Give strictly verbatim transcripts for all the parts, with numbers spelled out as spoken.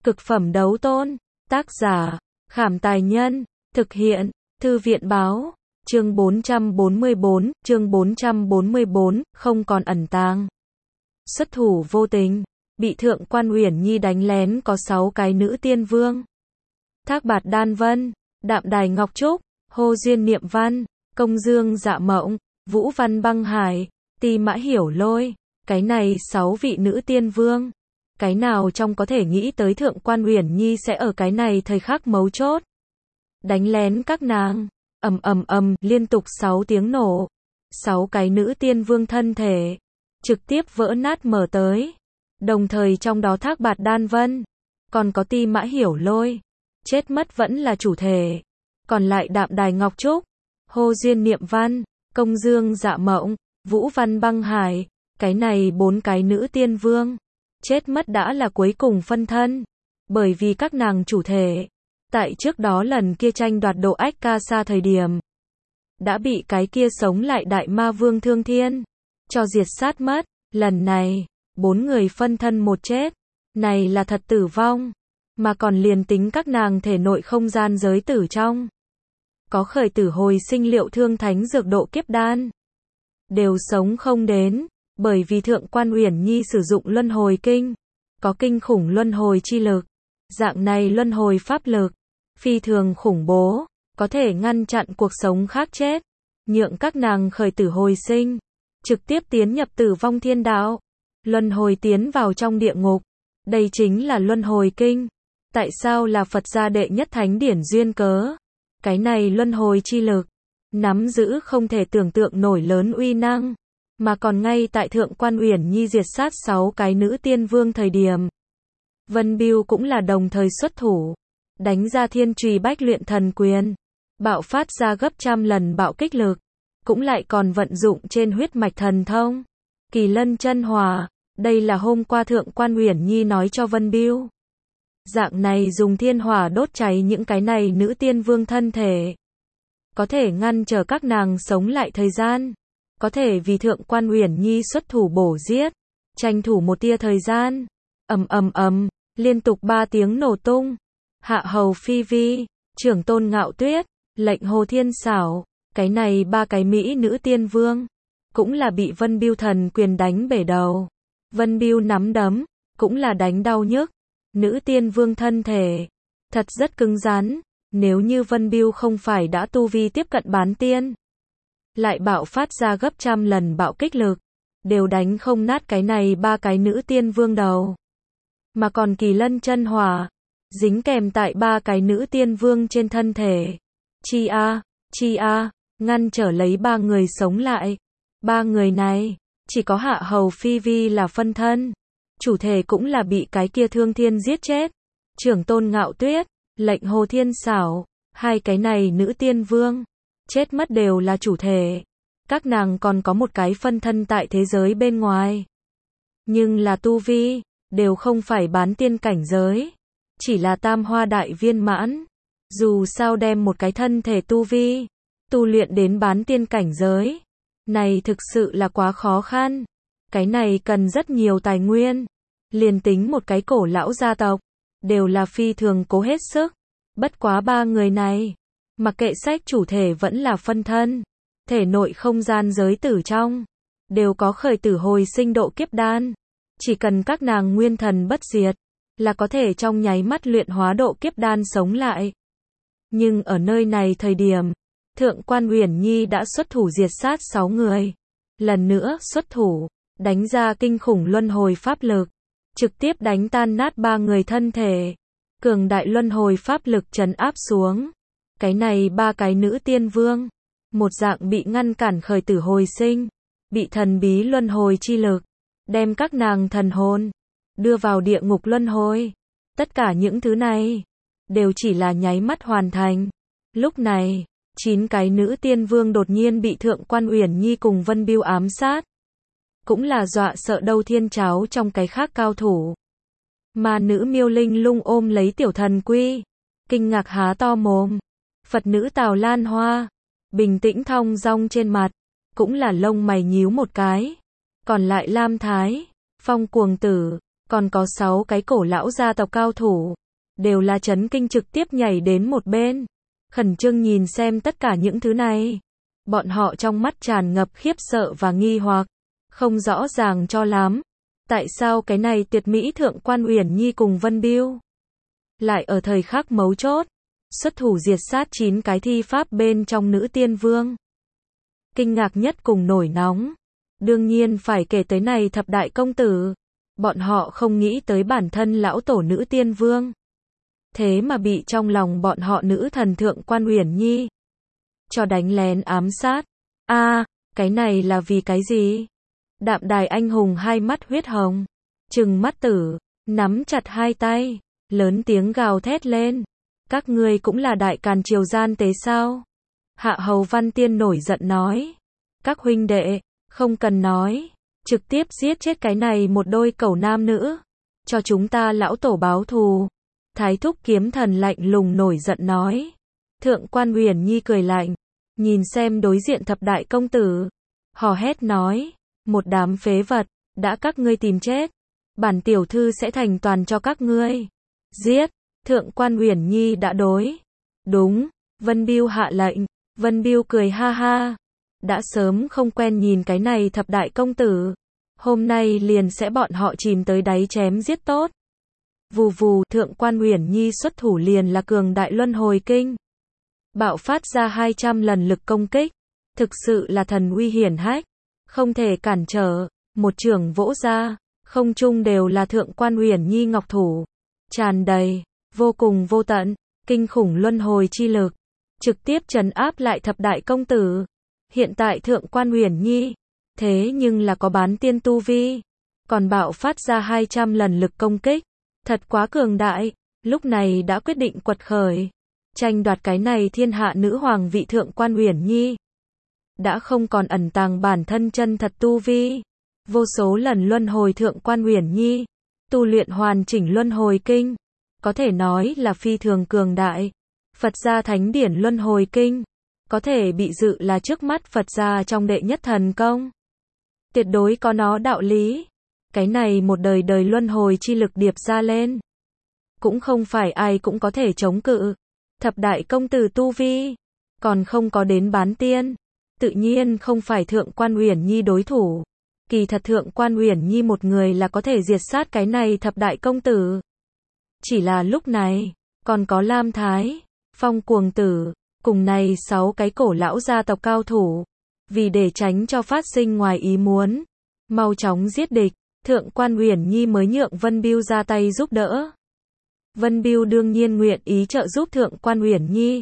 Cực phẩm đấu tôn. Tác giả, Khảm Tài Nhân. Thực hiện, Thư viện Báo. Chương bốn trăm bốn mươi bốn, chương bốn trăm bốn mươi bốn, không còn ẩn tàng. Xuất thủ vô tình, bị Thượng Quan Uyển Nhi đánh lén có sáu cái nữ tiên vương. Thác Bạt Đan Vân, Đạm Đài Ngọc Trúc, Hồ Duyên Niệm Văn, Công Dương Dạ Mộng, Vũ Văn Băng Hải, Ti Mã Hiểu Lôi. Cái này sáu vị nữ tiên vương. Cái nào trong có thể nghĩ tới Thượng Quan Uyển Nhi sẽ ở cái này thời khắc mấu chốt đánh lén các nàng. Ầm ầm ầm, liên tục sáu tiếng nổ. Sáu cái nữ tiên vương thân thể trực tiếp vỡ nát mở tới. Đồng thời trong đó Thác Bạt Đan Vân, còn có Ti Mã Hiểu Lôi, chết mất vẫn là chủ thể. Còn lại Đạm Đài Ngọc Trúc, Hồ Duyên Niệm Văn, Công Dương Dạ Mộng, Vũ Văn Băng Hải, cái này bốn cái nữ tiên vương chết mất đã là cuối cùng phân thân. Bởi vì các nàng chủ thể tại trước đó lần kia tranh đoạt độ ách ca sa thời điểm đã bị cái kia sống lại đại ma vương Thương Thiên cho diệt sát mất. Lần này bốn người phân thân một chết, này là thật tử vong. Mà còn liền tính các nàng thể nội không gian giới tử trong có khởi tử hồi sinh liệu thương thánh dược độ kiếp đan, đều sống không đến. Bởi vì Thượng Quan Uyển Nhi sử dụng luân hồi kinh, có kinh khủng luân hồi chi lực. Dạng này luân hồi pháp lực phi thường khủng bố, có thể ngăn chặn cuộc sống khác chết, nhượng các nàng khởi tử hồi sinh, trực tiếp tiến nhập tử vong thiên đạo, luân hồi tiến vào trong địa ngục. Đây chính là luân hồi kinh. Tại sao là Phật gia đệ nhất thánh điển duyên cớ? Cái này luân hồi chi lực nắm giữ không thể tưởng tượng nổi lớn uy năng. Mà còn ngay tại Thượng Quan Uyển Nhi diệt sát sáu cái nữ tiên vương thời điểm, Vân Bưu cũng là đồng thời xuất thủ, đánh ra Thiên Trùy Bách Luyện Thần Quyền, bạo phát ra gấp trăm lần bạo kích lực, cũng lại còn vận dụng trên huyết mạch thần thông Kỳ Lân Chân Hỏa. Đây là hôm qua Thượng Quan Uyển Nhi nói cho Vân Bưu, dạng này dùng thiên hỏa đốt cháy những cái này nữ tiên vương thân thể, có thể ngăn trở các nàng sống lại thời gian, có thể vì Thượng Quan Uyển Nhi xuất thủ bổ giết, tranh thủ một tia thời gian. Ầm ầm ầm, liên tục ba tiếng nổ tung. Hạ Hầu Phi Vi, Trưởng Tôn Ngạo Tuyết, Lệnh Hồ Thiên Xảo, cái này ba cái mỹ nữ tiên vương cũng là bị Vân Bưu thần quyền đánh bể đầu. Vân Bưu nắm đấm cũng là đánh đau nhức. Nữ tiên vương thân thể thật rất cứng rắn, nếu như Vân Bưu không phải đã tu vi tiếp cận bán tiên, lại bạo phát ra gấp trăm lần bạo kích lực, đều đánh không nát cái này ba cái nữ tiên vương đầu. Mà còn Kỳ Lân Chân Hỏa dính kèm tại ba cái nữ tiên vương trên thân thể, chi a, chi a, ngăn trở lấy ba người sống lại. Ba người này chỉ có Hạ Hầu Phi Vi là phân thân, chủ thể cũng là bị cái kia Thương Thiên giết chết. Trưởng Tôn Ngạo Tuyết, Lệnh Hồ Thiên Xảo, hai cái này nữ tiên vương chết mất đều là chủ thể. Các nàng còn có một cái phân thân tại thế giới bên ngoài, nhưng là tu vi đều không phải bán tiên cảnh giới, chỉ là tam hoa đại viên mãn. Dù sao đem một cái thân thể tu vi tu luyện đến bán tiên cảnh giới, này thực sự là quá khó khăn. Cái này cần rất nhiều tài nguyên, liền tính một cái cổ lão gia tộc đều là phi thường cố hết sức. Bất quá ba người này, mặc kệ sách chủ thể vẫn là phân thân, thể nội không gian giới tử trong đều có khởi tử hồi sinh độ kiếp đan. Chỉ cần các nàng nguyên thần bất diệt, là có thể trong nháy mắt luyện hóa độ kiếp đan sống lại. Nhưng ở nơi này thời điểm, Thượng Quan Uyển Nhi đã xuất thủ diệt sát sáu người. Lần nữa xuất thủ, đánh ra kinh khủng luân hồi pháp lực, trực tiếp đánh tan nát ba người thân thể. Cường đại luân hồi pháp lực trấn áp xuống. Cái này ba cái nữ tiên vương, một dạng bị ngăn cản khởi tử hồi sinh, bị thần bí luân hồi chi lực đem các nàng thần hồn đưa vào địa ngục luân hồi. Tất cả những thứ này đều chỉ là nháy mắt hoàn thành. Lúc này, chín cái nữ tiên vương đột nhiên bị Thượng Quan Uyển Nhi cùng Vân Bưu ám sát, cũng là dọa sợ đâu thiên cháo trong cái khác cao thủ. Mà nữ Miêu Linh Lung ôm lấy tiểu thần quy, kinh ngạc há to mồm. Phật nữ Tào Lan Hoa, bình tĩnh thong dong trên mặt, cũng là lông mày nhíu một cái. Còn lại Lam Thái, Phong Cuồng Tử, Còn có sáu cái cổ lão gia tộc cao thủ, đều là chấn kinh trực tiếp nhảy đến một bên, khẩn trương nhìn xem tất cả những thứ này. Bọn họ trong mắt tràn ngập khiếp sợ và nghi hoặc, không rõ ràng cho lắm. Tại sao cái này tuyệt mỹ thượng quan Uyển Nhi cùng Vân Biêu lại ở thời khắc mấu chốt, xuất thủ diệt sát chín cái thi pháp bên trong nữ tiên vương. Kinh ngạc nhất cùng nổi nóng, đương nhiên phải kể tới này thập đại công tử. Bọn họ không nghĩ tới bản thân lão tổ nữ tiên vương, thế mà bị trong lòng bọn họ nữ thần thượng quan Uyển Nhi cho đánh lén ám sát. A, à, cái này là vì cái gì? Đạm Đài anh hùng hai mắt huyết hồng, trừng mắt tử, nắm chặt hai tay, lớn tiếng gào thét lên. Các ngươi cũng là đại càn triều gian tế sao? Hạ Hầu Văn Tiên nổi giận nói. Các huynh đệ, không cần nói, trực tiếp giết chết cái này một đôi cẩu nam nữ, cho chúng ta lão tổ báo thù. Thái thúc kiếm thần lạnh lùng nổi giận nói. Thượng quan Uyển Nhi cười lạnh, nhìn xem đối diện thập đại công tử, hò hét nói, một đám phế vật, đã các ngươi tìm chết, bản tiểu thư sẽ thành toàn cho các ngươi. Giết. Thượng quan Uyển Nhi đã đối. Đúng. Vân Biêu hạ lệnh. Vân Biêu cười ha ha. Đã sớm không quen nhìn cái này thập đại công tử, hôm nay liền sẽ bọn họ chìm tới đáy chém giết tốt. Vù vù, thượng quan Uyển Nhi xuất thủ liền là cường đại luân hồi kinh, bạo phát ra hai trăm lần lực công kích, thực sự là thần uy hiển hách, không thể cản trở. Một chưởng vỗ ra, không trung đều là thượng quan Uyển Nhi ngọc thủ, tràn đầy vô cùng vô tận kinh khủng luân hồi chi lực, trực tiếp trấn áp lại thập đại công tử. Hiện tại thượng quan Uyển Nhi, thế nhưng là có bán tiên tu vi, còn bạo phát ra hai trăm lần lực công kích, thật quá cường đại. Lúc này đã quyết định quật khởi, tranh đoạt cái này thiên hạ nữ hoàng vị. Thượng quan Uyển Nhi đã không còn ẩn tàng bản thân chân thật tu vi, vô số lần luân hồi. Thượng quan Uyển Nhi tu luyện hoàn chỉnh luân hồi kinh, có thể nói là phi thường cường đại. Phật gia thánh điển luân hồi kinh, có thể bị dự là trước mắt Phật gia trong đệ nhất thần công. Tuyệt đối có nó đạo lý. Cái này một đời đời luân hồi chi lực điệp ra lên, cũng không phải ai cũng có thể chống cự. Thập đại công tử tu vi, còn không có đến bán tiên, tự nhiên không phải thượng quan Uyển Nhi đối thủ. Kỳ thật thượng quan Uyển Nhi một người là có thể diệt sát cái này thập đại công tử. Chỉ là lúc này, còn có Lam Thái, Phong Cuồng Tử, cùng này sáu cái cổ lão gia tộc cao thủ. Vì để tránh cho phát sinh ngoài ý muốn, mau chóng giết địch, thượng quan Uyển Nhi mới nhượng Vân Biêu ra tay giúp đỡ. Vân Biêu đương nhiên nguyện ý trợ giúp thượng quan Uyển Nhi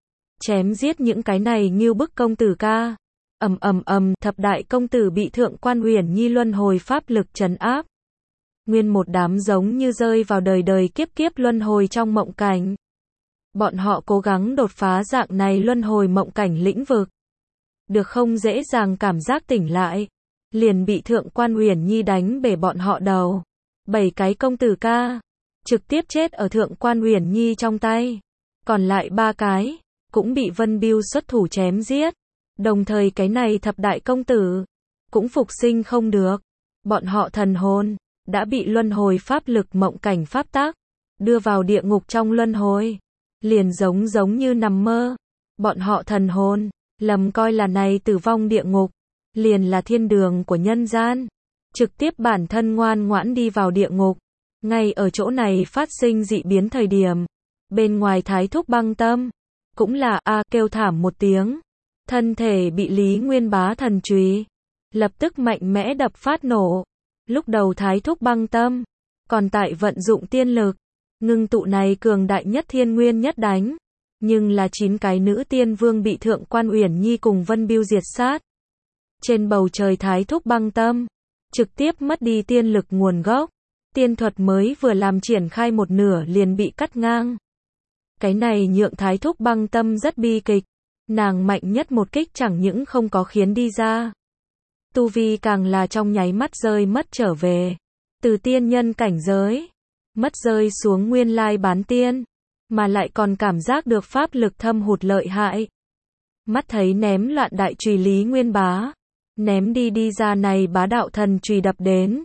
chém giết những cái này ngưu bức công tử ca. Ầm ầm ầm, thập đại công tử bị thượng quan Uyển Nhi luân hồi pháp lực trấn áp. Nguyên một đám giống như rơi vào đời đời kiếp kiếp luân hồi trong mộng cảnh. Bọn họ cố gắng đột phá dạng này luân hồi mộng cảnh lĩnh vực, được không dễ dàng cảm giác tỉnh lại, liền bị thượng quan Uyển Nhi đánh bể bọn họ đầu. Bảy cái công tử ca trực tiếp chết ở thượng quan Uyển Nhi trong tay, còn lại ba cái cũng bị Vân Biêu xuất thủ chém giết. Đồng thời cái này thập đại công tử cũng phục sinh không được, bọn họ thần hồn đã bị luân hồi pháp lực mộng cảnh pháp tác đưa vào địa ngục trong luân hồi, liền giống giống như nằm mơ. Bọn họ thần hồn lầm coi là này tử vong địa ngục liền là thiên đường của nhân gian, trực tiếp bản thân ngoan ngoãn đi vào địa ngục. Ngay ở chỗ này phát sinh dị biến thời điểm, bên ngoài Thái thúc Băng Tâm cũng là a kêu thảm một tiếng, thân thể bị Lý Nguyên Bá thần chùy lập tức mạnh mẽ đập phát nổ. Lúc đầu Thái thúc Băng Tâm còn tại vận dụng tiên lực, ngưng tụ này cường đại nhất thiên nguyên nhất đánh, nhưng là chín cái nữ tiên vương bị thượng quan Uyển Nhi cùng Vân Biêu diệt sát. Trên bầu trời Thái thúc Băng Tâm trực tiếp mất đi tiên lực nguồn gốc, tiên thuật mới vừa làm triển khai một nửa liền bị cắt ngang. Cái này nhượng Thái thúc Băng Tâm rất bi kịch, nàng mạnh nhất một kích chẳng những không có khiến đi ra, tu vi càng là trong nháy mắt rơi mất trở về, từ tiên nhân cảnh giới mất rơi xuống nguyên lai bán tiên, mà lại còn cảm giác được pháp lực thâm hụt lợi hại. Mắt thấy ném loạn đại chùy Lý Nguyên Bá, ném đi đi ra này bá đạo thần chùy đập đến,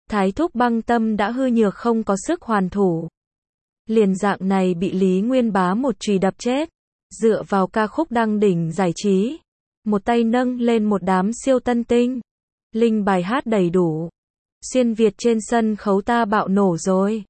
Thái thúc Băng tâm đã hư nhược không có sức hoàn thủ. Liền dạng này bị Lý Nguyên Bá một chùy đập chết. Dựa vào ca khúc đăng đỉnh giải trí. Một tay nâng lên một đám siêu tân tinh. Linh bài hát đầy đủ. Xuyên Việt trên sân khấu ta bạo nổ rồi.